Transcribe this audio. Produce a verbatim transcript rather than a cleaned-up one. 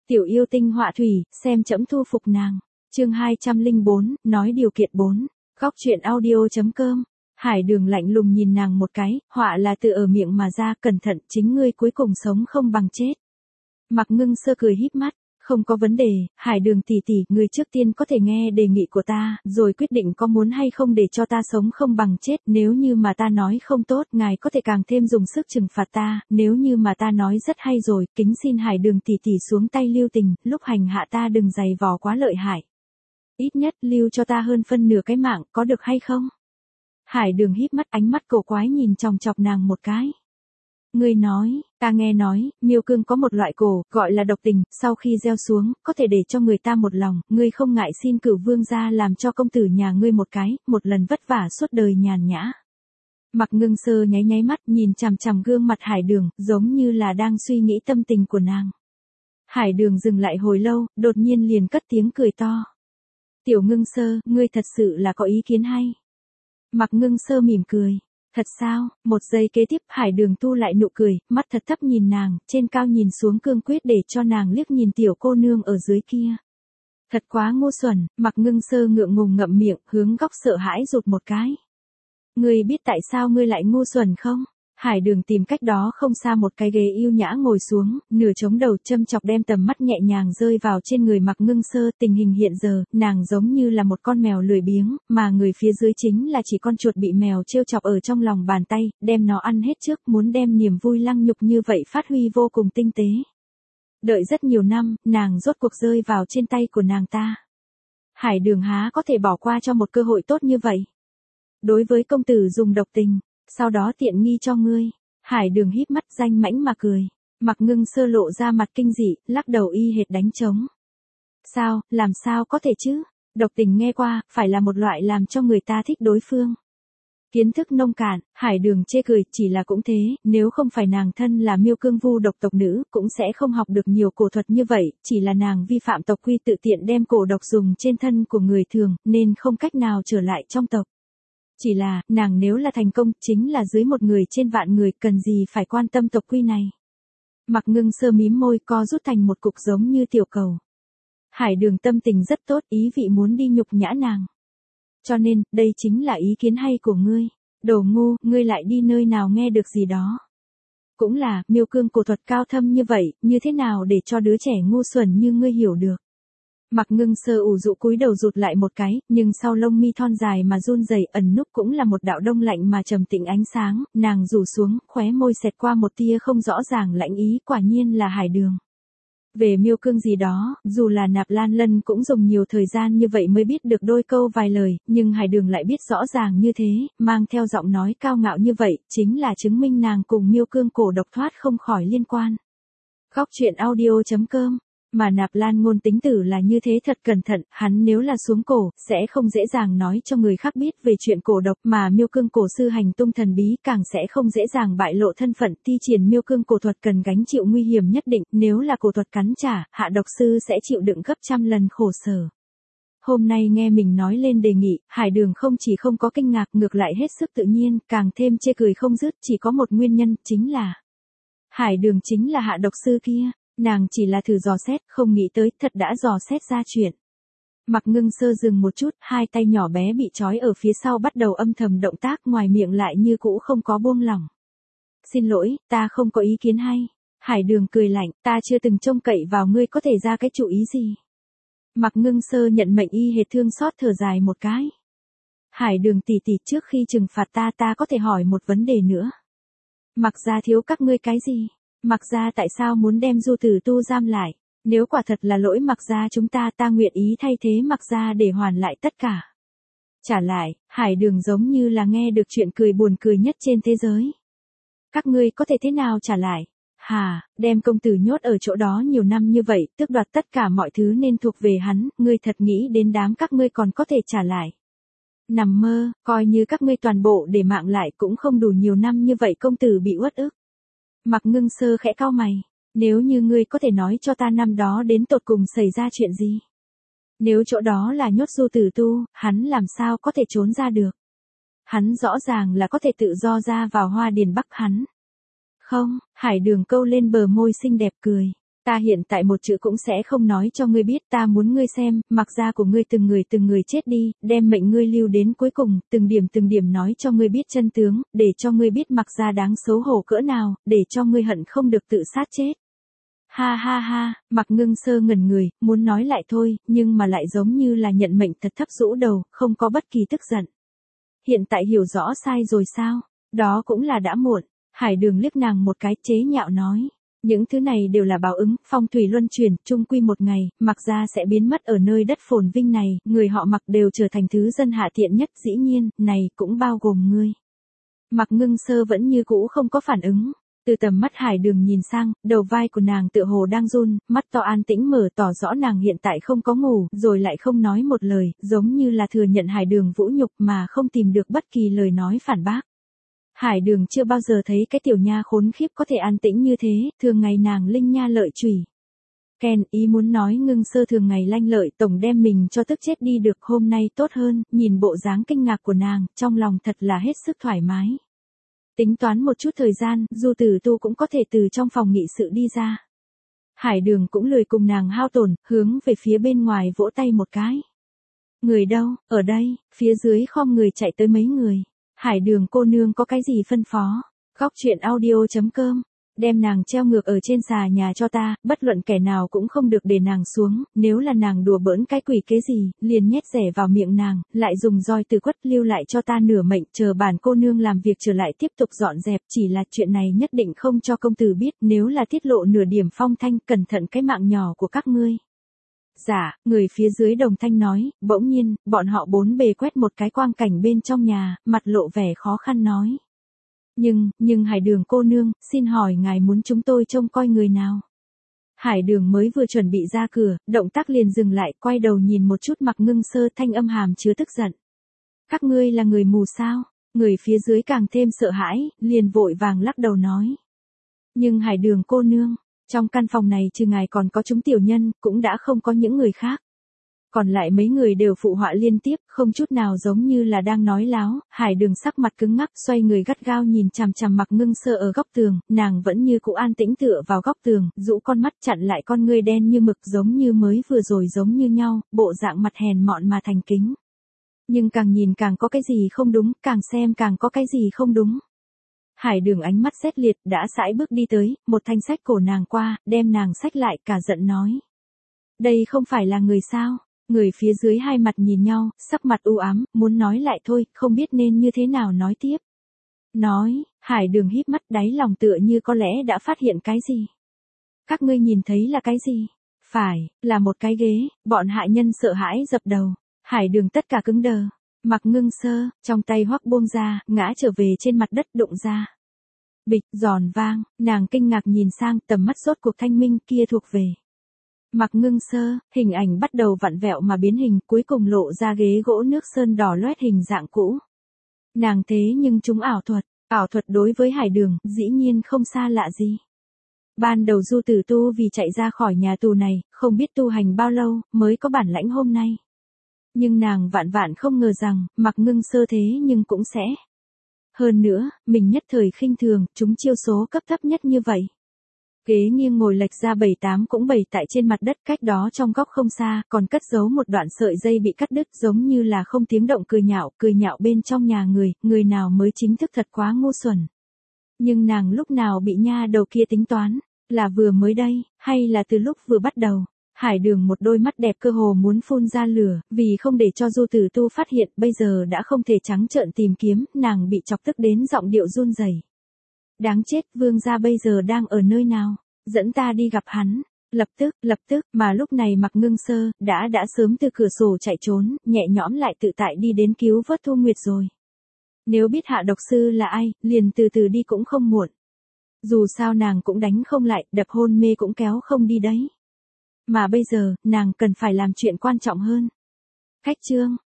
Tiểu yêu tinh họa thủy, xem trẫm thu phục nàng. Chương hai trăm lẻ bốn, nói điều kiện bốn. Góc truyện audio chấm com. Hải Đường lạnh lùng nhìn nàng một cái, họa là tự ở miệng mà ra, cẩn thận, chính ngươi cuối cùng sống không bằng chết. Mạc Ngưng Sơ cười híp mắt, không có vấn đề, Hải Đường tỷ tỷ, ngươi trước tiên có thể nghe đề nghị của ta, rồi quyết định có muốn hay không để cho ta sống không bằng chết, nếu như mà ta nói không tốt, ngài có thể càng thêm dùng sức trừng phạt ta, nếu như mà ta nói rất hay rồi, kính xin Hải Đường tỷ tỷ xuống tay lưu tình, lúc hành hạ ta đừng dày vò quá lợi hại. Ít nhất lưu cho ta hơn phân nửa cái mạng, có được hay không? Hải Đường híp mắt, ánh mắt cổ quái nhìn chòng chọc nàng một cái. Ngươi nói, ta nghe nói, miêu cương có một loại cổ, gọi là độc tình, sau khi gieo xuống, có thể để cho người ta một lòng, ngươi không ngại xin cửu vương gia làm cho công tử nhà ngươi một cái, một lần vất vả suốt đời nhàn nhã. Mạc Ngưng Sơ nháy nháy mắt nhìn chằm chằm gương mặt Hải Đường, giống như là đang suy nghĩ tâm tình của nàng. Hải Đường dừng lại hồi lâu, đột nhiên liền cất tiếng cười to. Tiểu Ngưng Sơ, ngươi thật sự là có ý kiến hay. Mạc Ngưng Sơ mỉm cười. Thật sao? Một giây kế tiếp Hải Đường tu lại nụ cười, mắt thật thấp nhìn nàng, trên cao nhìn xuống cương quyết để cho nàng liếc nhìn tiểu cô nương ở dưới kia. Thật quá ngu xuẩn, Mạc Ngưng Sơ ngượng ngùng ngậm miệng, hướng góc sợ hãi rụt một cái. Ngươi biết tại sao ngươi lại ngu xuẩn không? Hải Đường tìm cách đó không xa một cái ghế yêu nhã ngồi xuống, nửa chống đầu châm chọc đem tầm mắt nhẹ nhàng rơi vào trên người Mạc Ngưng Sơ. Tình hình hiện giờ, nàng giống như là một con mèo lười biếng, mà người phía dưới chính là chỉ con chuột bị mèo trêu chọc ở trong lòng bàn tay, đem nó ăn hết trước, muốn đem niềm vui lăng nhục như vậy phát huy vô cùng tinh tế. Đợi rất nhiều năm, nàng rốt cuộc rơi vào trên tay của nàng ta. Hải Đường há có thể bỏ qua cho một cơ hội tốt như vậy. Đối với công tử dùng độc tình, sau đó tiện nghi cho ngươi. Hải Đường híp mắt danh mãnh mà cười. Mạc Ngưng Sơ lộ ra mặt kinh dị, lắc đầu y hệt đánh trống. Sao, làm sao có thể chứ? Độc tình nghe qua, phải là một loại làm cho người ta thích đối phương. Kiến thức nông cạn, Hải Đường chê cười, chỉ là cũng thế, nếu không phải nàng thân là miêu cương vu độc tộc nữ, cũng sẽ không học được nhiều cổ thuật như vậy, chỉ là nàng vi phạm tộc quy tự tiện đem cổ độc dùng trên thân của người thường, nên không cách nào trở lại trong tộc. Chỉ là, nàng nếu là thành công, chính là dưới một người trên vạn người, cần gì phải quan tâm tộc quy này. Mạc Ngưng Sơ mím môi co rút thành một cục giống như tiểu cầu. Hải Đường tâm tình rất tốt, ý vị muốn đi nhục nhã nàng. Cho nên, đây chính là ý kiến hay của ngươi. Đồ ngu, ngươi lại đi nơi nào nghe được gì đó. Cũng là, miêu cương cổ thuật cao thâm như vậy, như thế nào để cho đứa trẻ ngu xuẩn như ngươi hiểu được. Mạc Ngưng Sơ ủ rũ cúi đầu rụt lại một cái, nhưng sau lông mi thon dài mà run rẩy ẩn núp cũng là một đạo đông lạnh mà trầm tĩnh ánh sáng, nàng rủ xuống, khóe môi xẹt qua một tia không rõ ràng lãnh ý, quả nhiên là Hải Đường. Về miêu cương gì đó, dù là Nạp Lan Lân cũng dùng nhiều thời gian như vậy mới biết được đôi câu vài lời, nhưng Hải Đường lại biết rõ ràng như thế, mang theo giọng nói cao ngạo như vậy, chính là chứng minh nàng cùng miêu cương cổ độc thoát không khỏi liên quan. Góc truyện audio chấm com. Mà Nạp Lan Ngôn tính tử là như thế, thật cẩn thận, hắn nếu là xuống cổ, sẽ không dễ dàng nói cho người khác biết về chuyện cổ độc, mà miêu cương cổ sư hành tung thần bí càng sẽ không dễ dàng bại lộ thân phận. Thi triển miêu cương cổ thuật cần gánh chịu nguy hiểm nhất định, nếu là cổ thuật cắn trả, hạ độc sư sẽ chịu đựng gấp trăm lần khổ sở. Hôm nay nghe mình nói lên đề nghị, Hải Đường không chỉ không có kinh ngạc, ngược lại hết sức tự nhiên, càng thêm chê cười không dứt, chỉ có một nguyên nhân, chính là Hải Đường chính là hạ độc sư kia. Nàng chỉ là thử dò xét, không nghĩ tới, thật đã dò xét ra chuyện. Mạc Ngưng Sơ dừng một chút, hai tay nhỏ bé bị trói ở phía sau bắt đầu âm thầm động tác, ngoài miệng lại như cũ không có buông lỏng. Xin lỗi, ta không có ý kiến hay. Hải Đường cười lạnh, ta chưa từng trông cậy vào ngươi có thể ra cái chủ ý gì. Mạc Ngưng Sơ nhận mệnh y hệt thương xót thở dài một cái. Hải Đường tỷ tỷ, trước khi trừng phạt ta ta có thể hỏi một vấn đề nữa. Mạc gia thiếu các ngươi cái gì? Mạc gia tại sao muốn đem Du Tử Tu giam lại? Nếu quả thật là lỗi Mạc gia chúng ta, ta nguyện ý thay thế Mạc gia để hoàn lại tất cả. Trả lại, Hải Đường giống như là nghe được chuyện cười buồn cười nhất trên thế giới. Các ngươi có thể thế nào trả lại? Hà, đem công tử nhốt ở chỗ đó nhiều năm như vậy, tước đoạt tất cả mọi thứ nên thuộc về hắn, ngươi thật nghĩ đến đám các ngươi còn có thể trả lại. Nằm mơ, coi như các ngươi toàn bộ để mạng lại cũng không đủ nhiều năm như vậy công tử bị uất ức. Mạc Ngưng Sơ khẽ cau mày, nếu như ngươi có thể nói cho ta năm đó đến tột cùng xảy ra chuyện gì? Nếu chỗ đó là nhốt Du Tử Tu, hắn làm sao có thể trốn ra được? Hắn rõ ràng là có thể tự do ra vào Hoa Điền Bắc hắn. Không, Hải Đường câu lên bờ môi xinh đẹp cười. Ta hiện tại một chữ cũng sẽ không nói cho ngươi biết, ta muốn ngươi xem, mặc gia của ngươi từng người từng người chết đi, đem mệnh ngươi lưu đến cuối cùng, từng điểm từng điểm nói cho ngươi biết chân tướng, để cho ngươi biết mặc gia đáng xấu hổ cỡ nào, để cho ngươi hận không được tự sát chết. Ha ha ha, Mặc Ngưng Sơ ngẩn người, muốn nói lại thôi, nhưng mà lại giống như là nhận mệnh thật thấp rũ đầu, không có bất kỳ tức giận. Hiện tại hiểu rõ sai rồi sao? Đó cũng là đã muộn. Hải Đường liếc nàng một cái, chế nhạo nói. Những thứ này đều là báo ứng, phong thủy luân chuyển, chung quy một ngày, Mặc gia sẽ biến mất ở nơi đất phồn vinh này, người họ Mặc đều trở thành thứ dân hạ tiện nhất, dĩ nhiên, này cũng bao gồm ngươi. Mặc Ngưng Sơ vẫn như cũ không có phản ứng. Từ tầm mắt Hải Đường nhìn sang, đầu vai của nàng tựa hồ đang run, mắt to an tĩnh mở tỏ rõ nàng hiện tại không có ngủ, rồi lại không nói một lời, giống như là thừa nhận Hải Đường vũ nhục mà không tìm được bất kỳ lời nói phản bác. Hải Đường chưa bao giờ thấy cái tiểu nha khốn khiếp có thể an tĩnh như thế, thường ngày nàng linh nha lợi chủy. Ken ý muốn nói Ngưng Sơ thường ngày lanh lợi tổng đem mình cho tức chết đi được, hôm nay tốt hơn, nhìn bộ dáng kinh ngạc của nàng, trong lòng thật là hết sức thoải mái. Tính toán một chút thời gian, Du Tử Tu cũng có thể từ trong phòng nghị sự đi ra. Hải Đường cũng lười cùng nàng hao tổn, hướng về phía bên ngoài vỗ tay một cái. Người đâu, ở đây, phía dưới khom người chạy tới mấy người. Hải Đường cô nương có cái gì phân phó? Góc truyện audio chấm com. Đem nàng treo ngược ở trên xà nhà cho ta, bất luận kẻ nào cũng không được để nàng xuống, nếu là nàng đùa bỡn cái quỷ kế gì, liền nhét rẻ vào miệng nàng, lại dùng roi từ quất lưu lại cho ta nửa mệnh, chờ bản cô nương làm việc trở lại tiếp tục dọn dẹp, chỉ là chuyện này nhất định không cho công tử biết, nếu là tiết lộ nửa điểm phong thanh, cẩn thận cái mạng nhỏ của các ngươi. Dạ, người phía dưới đồng thanh nói, bỗng nhiên, bọn họ bốn bề quét một cái quang cảnh bên trong nhà, mặt lộ vẻ khó khăn nói. Nhưng, nhưng Hải Đường cô nương, xin hỏi ngài muốn chúng tôi trông coi người nào? Hải Đường mới vừa chuẩn bị ra cửa, động tác liền dừng lại, quay đầu nhìn một chút Mặc Ngưng Sơ, thanh âm hàm chứa tức giận. Các ngươi là người mù sao? Người phía dưới càng thêm sợ hãi, liền vội vàng lắc đầu nói. Nhưng Hải Đường cô nương, trong căn phòng này trừ ngài còn có chúng tiểu nhân, cũng đã không có những người khác. Còn lại mấy người đều phụ họa liên tiếp, không chút nào giống như là đang nói láo, Hải Đường sắc mặt cứng ngắc, xoay người gắt gao nhìn chằm chằm Mặc Ngưng Sơ ở góc tường, nàng vẫn như cũ an tĩnh tựa vào góc tường, rũ con mắt chặn lại con ngươi đen như mực giống như mới vừa rồi giống như nhau, bộ dạng mặt hèn mọn mà thành kính. Nhưng càng nhìn càng có cái gì không đúng, càng xem càng có cái gì không đúng. Hải Đường ánh mắt xét liệt, đã sải bước đi tới, một thanh sách cổ nàng qua, đem nàng xách lại, cả giận nói. Đây không phải là người sao? Người phía dưới hai mặt nhìn nhau, sắc mặt u ám, muốn nói lại thôi, không biết nên như thế nào nói tiếp. Nói, Hải Đường híp mắt, đáy lòng tựa như có lẽ đã phát hiện cái gì. Các ngươi nhìn thấy là cái gì? Phải, là một cái ghế, bọn hạ nhân sợ hãi dập đầu. Hải Đường tất cả cứng đờ. Mặc Ngưng Sơ, trong tay hoắc buông ra, ngã trở về trên mặt đất đụng ra. Bịch, giòn vang, nàng kinh ngạc nhìn sang, tầm mắt rốt cuộc thanh minh kia thuộc về. Mặc Ngưng Sơ, hình ảnh bắt đầu vặn vẹo mà biến hình, cuối cùng lộ ra ghế gỗ nước sơn đỏ loét hình dạng cũ. Nàng thế nhưng chúng ảo thuật, ảo thuật đối với Hải Đường, dĩ nhiên không xa lạ gì. Ban đầu Du Tử Tu vì chạy ra khỏi nhà tù này, không biết tu hành bao lâu, mới có bản lãnh hôm nay. Nhưng nàng vạn vạn không ngờ rằng, Mặc Ngưng Sơ thế nhưng cũng sẽ. Hơn nữa, mình nhất thời khinh thường, chúng chiêu số cấp thấp nhất như vậy. Ghế nghiêng ngồi lệch ra bảy tám cũng bày tại trên mặt đất, cách đó trong góc không xa, còn cất giấu một đoạn sợi dây bị cắt đứt giống như là không tiếng động cười nhạo, cười nhạo bên trong nhà người, người nào mới chính thức thật quá ngu xuẩn. Nhưng nàng lúc nào bị nha đầu kia tính toán, là vừa mới đây, hay là từ lúc vừa bắt đầu. Hải Đường một đôi mắt đẹp cơ hồ muốn phun ra lửa, vì không để cho Du Tử Tu phát hiện, bây giờ đã không thể trắng trợn tìm kiếm, nàng bị chọc tức đến giọng điệu run rẩy. Đáng chết, vương gia bây giờ đang ở nơi nào? Dẫn ta đi gặp hắn. Lập tức, lập tức, mà lúc này Mặc Ngưng Sơ, đã đã sớm từ cửa sổ chạy trốn, nhẹ nhõm lại tự tại đi đến cứu vớt Thu Nguyệt rồi. Nếu biết hạ độc sư là ai, liền từ từ đi cũng không muộn. Dù sao nàng cũng đánh không lại, đập hôn mê cũng kéo không đi đấy. Mà bây giờ, nàng cần phải làm chuyện quan trọng hơn. Khách chương.